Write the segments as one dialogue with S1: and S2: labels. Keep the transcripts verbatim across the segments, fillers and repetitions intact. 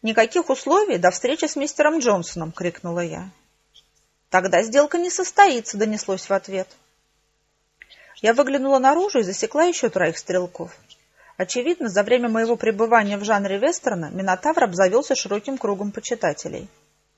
S1: «Никаких условий до встречи с мистером Джонсоном!» — крикнула я. «Тогда сделка не состоится», — донеслось в ответ. Я выглянула наружу и засекла еще троих стрелков. Очевидно, за время моего пребывания в жанре вестерна Минотавр обзавелся широким кругом почитателей.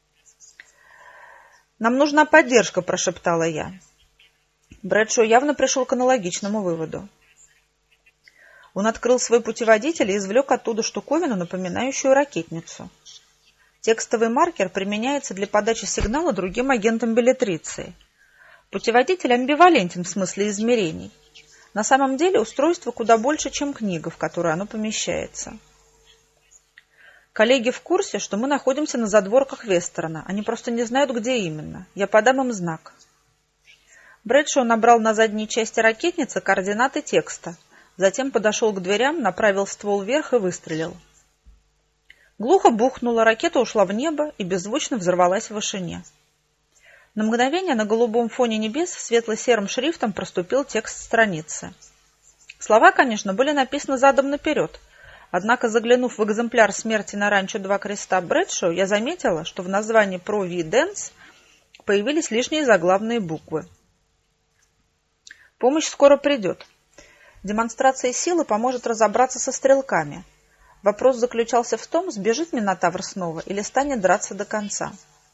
S1: «Нам нужна поддержка», — прошептала я. Брэдшоу явно пришел к аналогичному выводу. Он открыл свой путеводитель и извлек оттуда штуковину, напоминающую ракетницу. Текстовый маркер применяется для подачи сигнала другим агентам беллетриции. Путеводитель амбивалентен в смысле измерений. На самом деле устройство куда больше, чем книга, в которую оно помещается. Коллеги в курсе, что мы находимся на задворках вестерна. Они просто не знают, где именно. Я подам им знак. Брэдшоу набрал на задней части ракетницы координаты текста. Затем подошел к дверям, направил ствол вверх и выстрелил. Глухо бухнуло, ракета ушла в небо и беззвучно взорвалась в вышине. На мгновение на голубом фоне небес светло-серым шрифтом проступил текст страницы. Слова, конечно, были написаны задом наперед, однако, заглянув в экземпляр «Смерти на ранчо Два креста» Брэдшоу, я заметила, что в названии «Провиденс» появились лишние заглавные буквы. Помощь скоро придет. Демонстрация силы поможет разобраться со стрелками. Вопрос заключался в том, сбежит Минотавр снова или станет драться до конца.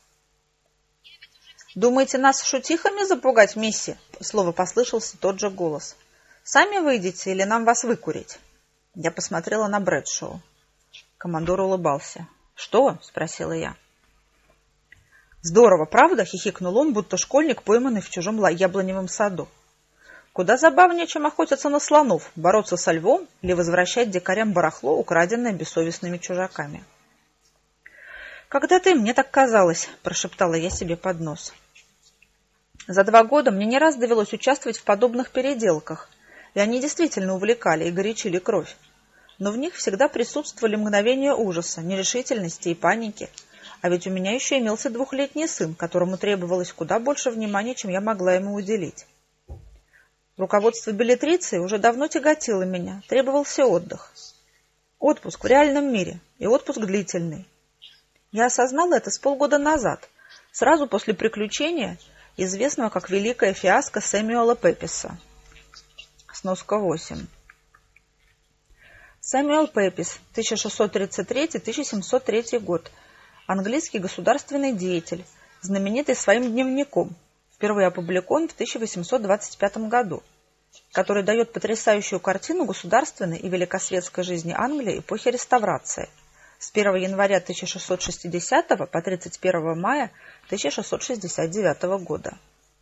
S1: «Думаете, нас шутихами запугать, мисси?» Слово послышался тот же голос. «Сами выйдете или нам вас выкурить?» Я посмотрела на Брэдшоу. Командор улыбался. «Что?» — спросила я. «Здорово, правда?» — хихикнул он, будто школьник, пойманный в чужом яблоневом саду. «Куда забавнее, чем охотиться на слонов, бороться со львом или возвращать дикарям барахло, украденное бессовестными чужаками». «Когда-то и мне так казалось», — прошептала я себе под нос. За два года мне не раз довелось участвовать в подобных переделках, и они действительно увлекали и горячили кровь. Но в них всегда присутствовали мгновения ужаса, нерешительности и паники. А ведь у меня еще имелся двухлетний сын, которому требовалось куда больше внимания, чем я могла ему уделить. Руководство беллетриции уже давно тяготило меня, требовался отдых. Отпуск в реальном мире и отпуск длительный. Я осознала это с полгода назад, сразу после приключения, известного как великая фиаско Сэмюэла Пеписа. Сноска восемь. Сэмюэл Пепис, тысяча шестьсот тридцать третий — тысяча семьсот третий год, английский государственный деятель, знаменитый своим дневником, впервые опубликован в тысяча восемьсот двадцать пятом году, который дает потрясающую картину государственной и великосветской жизни Англии эпохи реставрации с первого января тысяча шестьсот шестидесятого по тридцать первого мая тысяча шестьсот шестьдесят девятого года.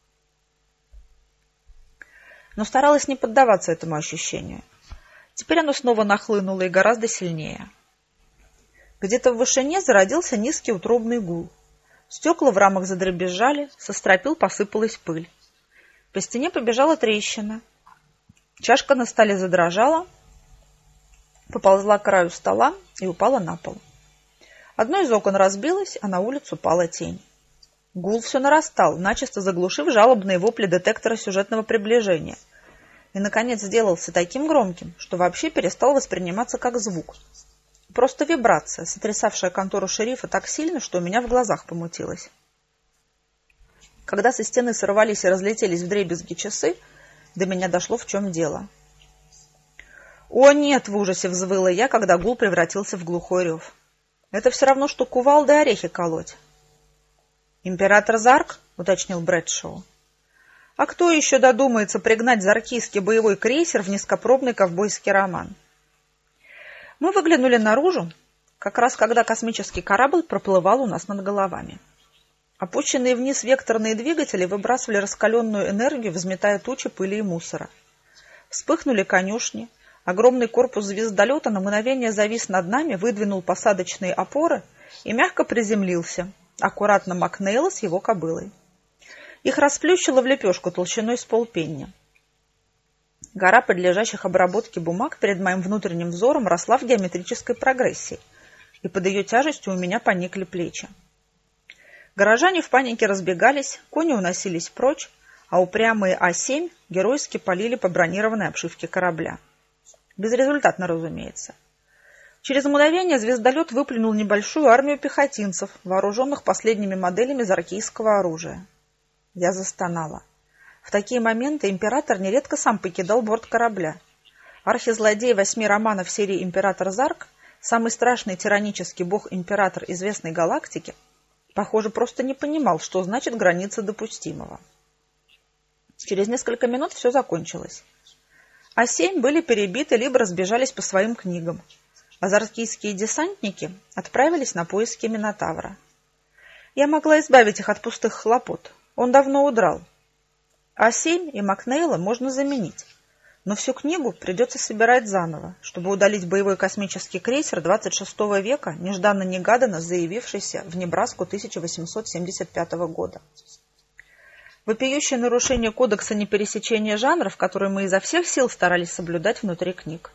S1: Но старалась не поддаваться этому ощущению. Теперь оно снова нахлынуло и гораздо сильнее. Где-то в вышине зародился низкий утробный гул. Стекла в рамах задребезжали, со стропил посыпалась пыль. По стене побежала трещина. Чашка на столе задрожала, поползла к краю стола и упала на пол. Одно из окон разбилось, а на улицу упала тень. Гул все нарастал, начисто заглушив жалобные вопли детектора сюжетного приближения. И, наконец, сделался таким громким, что вообще перестал восприниматься как звук. Просто вибрация, сотрясавшая контору шерифа так сильно, что у меня в глазах помутилось. Когда со стены сорвались и разлетелись вдребезги часы, до меня дошло, в чем дело. «О, нет!» — в ужасе взвыла я, когда гул превратился в глухой рев. «Это все равно, что кувалдой орехи колоть». «Император Зарк?» — уточнил Брэдшоу. «А кто еще додумается пригнать заркийский боевой крейсер в низкопробный ковбойский роман?» Мы выглянули наружу, как раз когда космический корабль проплывал у нас над головами. Опущенные вниз векторные двигатели выбрасывали раскаленную энергию, взметая тучи пыли и мусора. Вспыхнули конюшни, огромный корпус звездолета на мгновение завис над нами, выдвинул посадочные опоры и мягко приземлился, аккуратно Макнейла с его кобылой. Их расплющило в лепешку толщиной с полпенни. Гора подлежащих обработке бумаг перед моим внутренним взором росла в геометрической прогрессии, и под ее тяжестью у меня поникли плечи. Горожане в панике разбегались, кони уносились прочь, а упрямые А семь геройски палили по бронированной обшивке корабля. Безрезультатно, разумеется. Через мгновение звездолет выплюнул небольшую армию пехотинцев, вооруженных последними моделями заркийского оружия. Я застонала. В такие моменты император нередко сам покидал борт корабля. Архизлодей восьми романов серии «Император Зарк», самый страшный тиранический бог-император известной галактики, похоже, просто не понимал, что значит граница допустимого. Через несколько минут все закончилось. А семь были перебиты, либо разбежались по своим книгам. А заркийские десантники отправились на поиски Минотавра. Я могла избавить их от пустых хлопот. Он давно удрал. А семь и Макнейла можно заменить. Но всю книгу придется собирать заново, чтобы удалить боевой космический крейсер двадцать шестого века, нежданно-негаданно заявившийся в Небраску тысяча восемьсот семьдесят пятого года. Вопиющее нарушение кодекса непересечения жанров, который мы изо всех сил старались соблюдать внутри книг.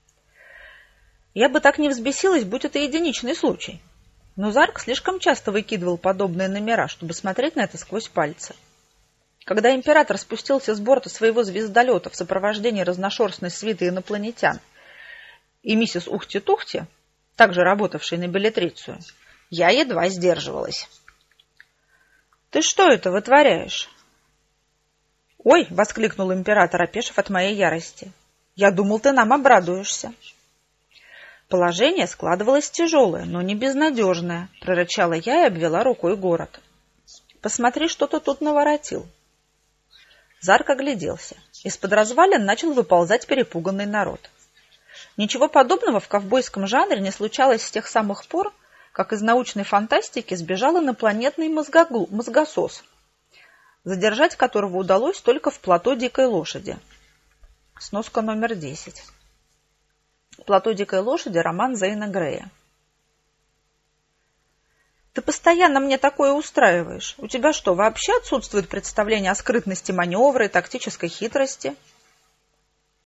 S1: Я бы так не взбесилась, будь это единичный случай. Но Зарк слишком часто выкидывал подобные номера, чтобы смотреть на это сквозь пальцы. Когда император спустился с борта своего звездолета в сопровождении разношерстной свиты инопланетян и миссис Ухти-Тухти, также работавшей на Беллетрицию, я едва сдерживалась. «Ты что это вытворяешь?» «Ой!» — воскликнул император, опешив от моей ярости. «Я думал, ты нам обрадуешься». «Положение складывалось тяжелое, но не безнадежное», — прорычала я и обвела рукой город. «Посмотри, что ты тут наворотил». Зарк огляделся. Из-под развалин начал выползать перепуганный народ. Ничего подобного в ковбойском жанре не случалось с тех самых пор, как из научной фантастики сбежал инопланетный мозгогл... мозгосос, задержать которого удалось только в «Плато дикой лошади». Сноска номер десять. «Плато дикой лошади» — роман Зейна Грея. «Ты постоянно мне такое устраиваешь. У тебя что, вообще отсутствует представление о скрытности маневра и тактической хитрости?»